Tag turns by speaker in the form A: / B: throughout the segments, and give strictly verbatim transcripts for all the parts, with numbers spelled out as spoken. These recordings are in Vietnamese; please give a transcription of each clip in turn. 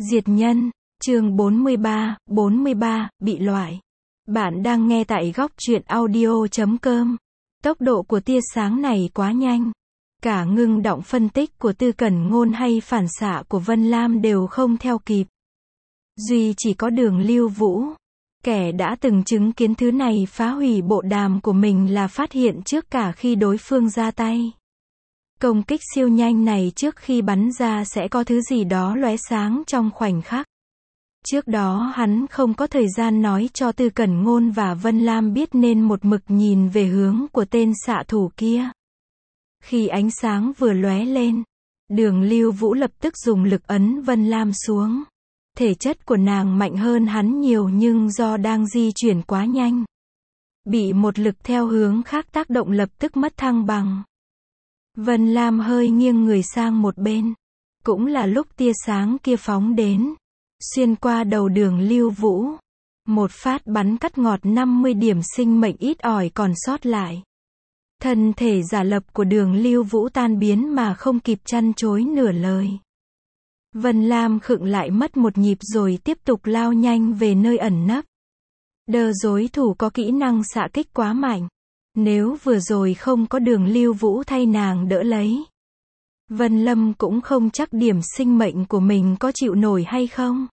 A: Diệt nhân, chương bốn mươi ba, bốn mươi ba, bị loại. Bạn đang nghe tại góc truyện audio chấm com. Tốc độ của tia sáng này quá nhanh. Cả ngưng động phân tích của Tư Cẩn Ngôn hay phản xạ của Vân Lam đều không theo kịp. Duy chỉ có Đường Lưu Vũ, kẻ đã từng chứng kiến thứ này phá hủy bộ đàm của mình là phát hiện trước cả khi đối phương ra tay. Công kích siêu nhanh này trước khi bắn ra sẽ có thứ gì đó lóe sáng trong khoảnh khắc. Trước đó hắn không có thời gian nói cho Tư Cẩn Ngôn và Vân Lam biết nên một mực nhìn về hướng của tên xạ thủ kia. Khi ánh sáng vừa lóe lên, Đường Lưu Vũ lập tức dùng lực ấn Vân Lam xuống. Thể chất của nàng mạnh hơn hắn nhiều nhưng do đang di chuyển quá nhanh, bị một lực theo hướng khác tác động lập tức mất thăng bằng. Vân Lam hơi nghiêng người sang một bên. Cũng là lúc tia sáng kia phóng đến, xuyên qua đầu Đường Lưu Vũ. Một phát bắn cắt ngọt năm mươi điểm sinh mệnh ít ỏi còn sót lại. Thân thể giả lập của Đường Lưu Vũ tan biến mà không kịp chăn chối nửa lời. Vân Lam khựng lại mất một nhịp rồi tiếp tục lao nhanh về nơi ẩn nấp. Đờ đối thủ có kỹ năng xạ kích quá mạnh. Nếu vừa rồi không có Đường Lưu Vũ thay nàng đỡ lấy, Vân Lâm cũng không chắc điểm sinh mệnh của mình có chịu nổi hay không.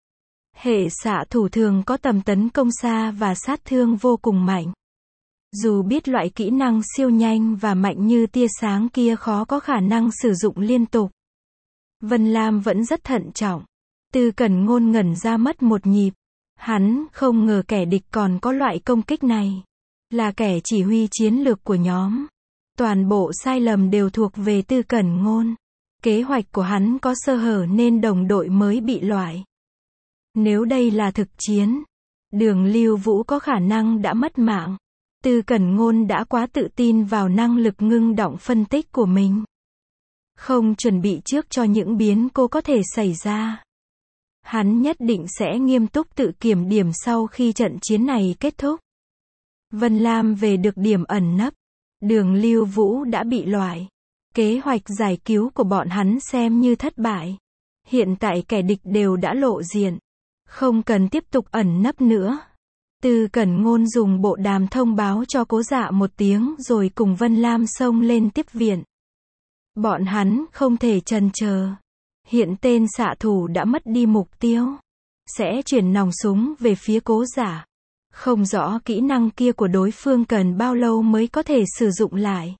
A: Hệ xạ thủ thường có tầm tấn công xa và sát thương vô cùng mạnh. Dù biết loại kỹ năng siêu nhanh và mạnh như tia sáng kia khó có khả năng sử dụng liên tục, Vân Lam vẫn rất thận trọng. Tư Cẩn Ngôn ngẩn ra mất một nhịp. Hắn không ngờ kẻ địch còn có loại công kích này. Là kẻ chỉ huy chiến lược của nhóm. Toàn bộ sai lầm đều thuộc về Tư Cẩn Ngôn. Kế hoạch của hắn có sơ hở nên đồng đội mới bị loại. Nếu đây là thực chiến, Đường Lưu Vũ có khả năng đã mất mạng. Tư Cẩn Ngôn đã quá tự tin vào năng lực ngưng động phân tích của mình. Không chuẩn bị trước cho những biến cố có thể xảy ra. Hắn nhất định sẽ nghiêm túc tự kiểm điểm sau khi trận chiến này kết thúc. Vân Lam về được điểm ẩn nấp. Đường Lưu Vũ đã bị loại. Kế hoạch giải cứu của bọn hắn xem như thất bại. Hiện tại kẻ địch đều đã lộ diện. Không cần tiếp tục ẩn nấp nữa. Tư Cẩn Ngôn dùng bộ đàm thông báo cho Cố Dạ một tiếng rồi cùng Vân Lam xông lên tiếp viện. Bọn hắn không thể chần chờ. Hiện tên xạ thủ đã mất đi mục tiêu. Sẽ chuyển nòng súng về phía Cố Dạ. Không rõ kỹ năng kia của đối phương cần bao lâu mới có thể sử dụng lại.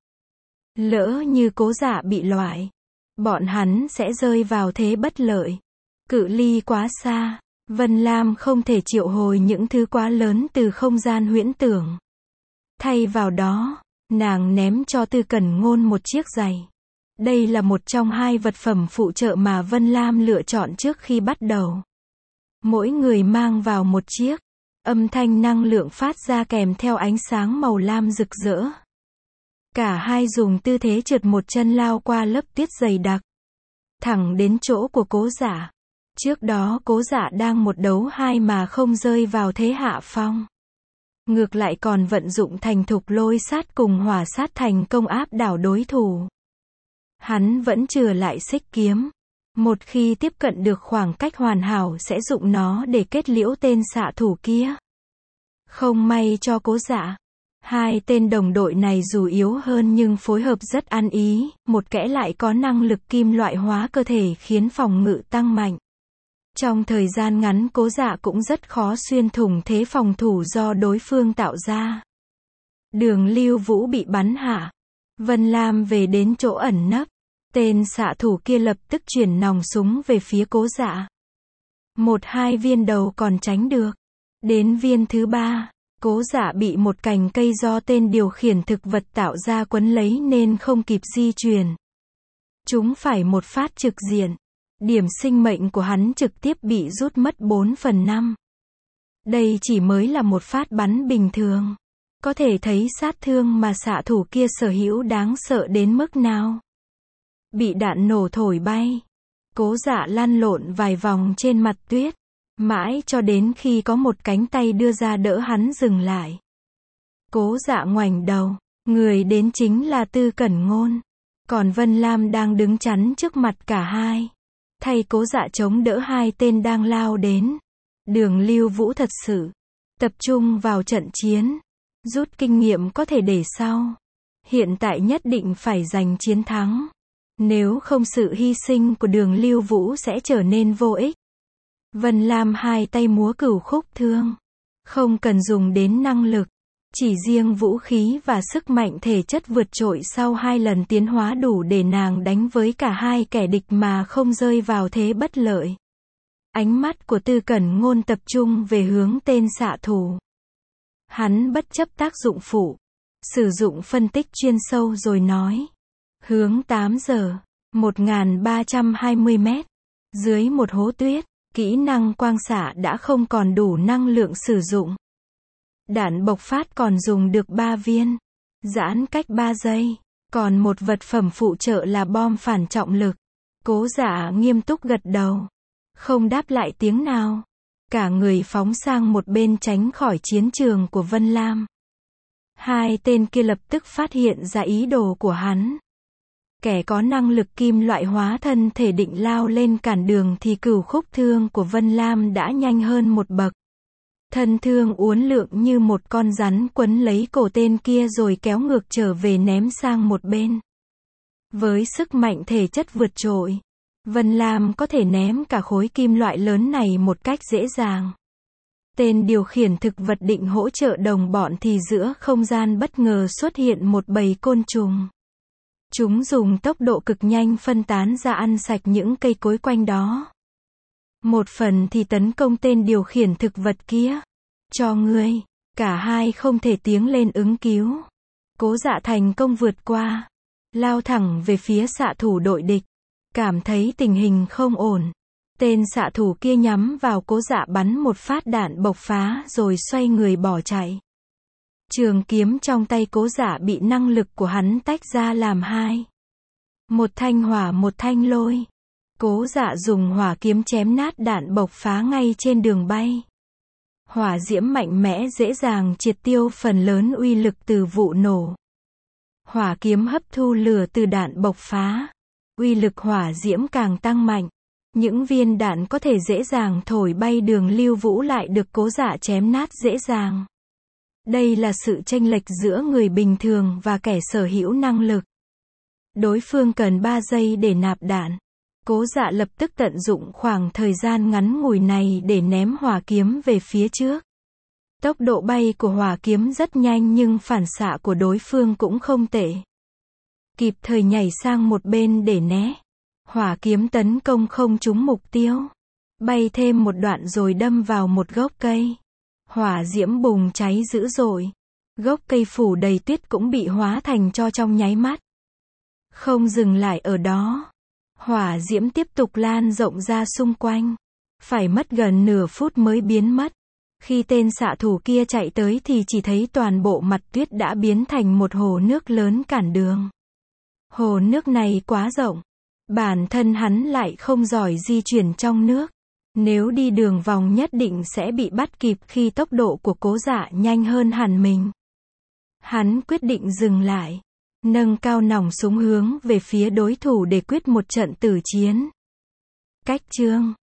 A: Lỡ như Cố Dạ bị loại, bọn hắn sẽ rơi vào thế bất lợi. Cự ly quá xa, Vân Lam không thể triệu hồi những thứ quá lớn từ không gian huyễn tưởng. Thay vào đó, nàng ném cho Tư Cẩn Ngôn một chiếc giày. Đây là một trong hai vật phẩm phụ trợ mà Vân Lam lựa chọn trước khi bắt đầu. Mỗi người mang vào một chiếc. Âm thanh năng lượng phát ra kèm theo ánh sáng màu lam rực rỡ. Cả hai dùng tư thế trượt một chân lao qua lớp tuyết dày đặc. Thẳng đến chỗ của Cố Dạ. Trước đó Cố Dạ đang một đấu hai mà không rơi vào thế hạ phong. Ngược lại còn vận dụng thành thục lôi sát cùng hỏa sát thành công áp đảo đối thủ. Hắn vẫn chừa lại xích kiếm. Một khi tiếp cận được khoảng cách hoàn hảo sẽ dụng nó để kết liễu tên xạ thủ kia. Không may cho Cố Dạ. Hai tên đồng đội này dù yếu hơn nhưng phối hợp rất ăn ý, một kẻ lại có năng lực kim loại hóa cơ thể khiến phòng ngự tăng mạnh. Trong thời gian ngắn Cố Dạ cũng rất khó xuyên thủng thế phòng thủ do đối phương tạo ra. Đường Lưu Vũ bị bắn hạ. Vân Lam về đến chỗ ẩn nấp. Tên xạ thủ kia lập tức chuyển nòng súng về phía Cố Dạ. Một hai viên đầu còn tránh được. Đến viên thứ ba, Cố Dạ bị một cành cây do tên điều khiển thực vật tạo ra quấn lấy nên không kịp di chuyển. Chúng phải một phát trực diện. Điểm sinh mệnh của hắn trực tiếp bị rút mất bốn phần năm. Đây chỉ mới là một phát bắn bình thường. Có thể thấy sát thương mà xạ thủ kia sở hữu đáng sợ đến mức nào. Bị đạn nổ thổi bay. Cố Dạ lăn lộn vài vòng trên mặt tuyết. Mãi cho đến khi có một cánh tay đưa ra đỡ hắn dừng lại. Cố Dạ ngoảnh đầu. Người đến chính là Tư Cẩn Ngôn. Còn Vân Lam đang đứng chắn trước mặt cả hai. thay Cố Dạ chống đỡ hai tên đang lao đến. Đường Lưu Vũ thật sự tập trung vào trận chiến, rút kinh nghiệm có thể để sau. Hiện tại nhất định phải giành chiến thắng. Nếu không sự hy sinh của Đường Lưu Vũ sẽ trở nên vô ích. Vân Lam hai tay múa cửu khúc thương. Không cần dùng đến năng lực. Chỉ riêng vũ khí và sức mạnh thể chất vượt trội sau hai lần tiến hóa đủ để nàng đánh với cả hai kẻ địch mà không rơi vào thế bất lợi. Ánh mắt của Tư Cẩn Ngôn tập trung về hướng tên xạ thủ. Hắn bất chấp tác dụng phụ, sử dụng phân tích chuyên sâu rồi nói. Hướng tám giờ, một nghìn ba trăm hai mươi mét, dưới một hố tuyết, kỹ năng quang xạ đã không còn đủ năng lượng sử dụng. Đạn bộc phát còn dùng được ba viên, giãn cách ba giây, còn một vật phẩm phụ trợ là bom phản trọng lực. Cố Dạ nghiêm túc gật đầu, không đáp lại tiếng nào. Cả người phóng sang một bên tránh khỏi chiến trường của Vân Lam. Hai tên kia lập tức phát hiện ra ý đồ của hắn. Kẻ có năng lực kim loại hóa thân thể định lao lên cản đường thì cửu khúc thương của Vân Lam đã nhanh hơn một bậc. Thân thương uốn lượn như một con rắn quấn lấy cổ tên kia rồi kéo ngược trở về ném sang một bên. Với sức mạnh thể chất vượt trội, Vân Lam có thể ném cả khối kim loại lớn này một cách dễ dàng. Tên điều khiển thực vật định hỗ trợ đồng bọn thì giữa không gian bất ngờ xuất hiện một bầy côn trùng. Chúng dùng tốc độ cực nhanh phân tán ra ăn sạch những cây cối quanh đó. Một phần thì tấn công tên điều khiển thực vật kia. Cho ngươi, cả hai không thể tiếng lên ứng cứu. Cố Dạ thành công vượt qua, lao thẳng về phía xạ thủ đội địch. Cảm thấy tình hình không ổn, tên xạ thủ kia nhắm vào Cố Dạ bắn một phát đạn bộc phá rồi xoay người bỏ chạy. Trường kiếm trong tay Cố Dạ bị năng lực của hắn tách ra làm hai. Một thanh hỏa một thanh lôi. Cố Dạ dùng hỏa kiếm chém nát đạn bộc phá ngay trên đường bay. Hỏa diễm mạnh mẽ dễ dàng triệt tiêu phần lớn uy lực từ vụ nổ. Hỏa kiếm hấp thu lửa từ đạn bộc phá. Uy lực hỏa diễm càng tăng mạnh. Những viên đạn có thể dễ dàng thổi bay Đường Lưu Vũ lại được Cố Dạ chém nát dễ dàng. Đây là sự chênh lệch giữa người bình thường và kẻ sở hữu năng lực. Đối phương cần ba giây để nạp đạn. Cố Dạ lập tức tận dụng khoảng thời gian ngắn ngủi này để ném hỏa kiếm về phía trước. Tốc độ bay của hỏa kiếm rất nhanh nhưng phản xạ của đối phương cũng không tệ. Kịp thời nhảy sang một bên để né. Hỏa kiếm tấn công không trúng mục tiêu. Bay thêm một đoạn rồi đâm vào một gốc cây. Hỏa diễm bùng cháy dữ dội. Gốc cây phủ đầy tuyết cũng bị hóa thành tro trong nháy mắt. Không dừng lại ở đó. Hỏa diễm tiếp tục lan rộng ra xung quanh. Phải mất gần nửa phút mới biến mất. Khi tên xạ thủ kia chạy tới thì chỉ thấy toàn bộ mặt tuyết đã biến thành một hồ nước lớn cản đường. Hồ nước này quá rộng. Bản thân hắn lại không giỏi di chuyển trong nước. Nếu đi đường vòng nhất định sẽ bị bắt kịp khi tốc độ của Cố Dạ nhanh hơn hẳn mình. Hắn quyết định dừng lại. Nâng cao nòng súng hướng về phía đối thủ để quyết một trận tử chiến. Cách chương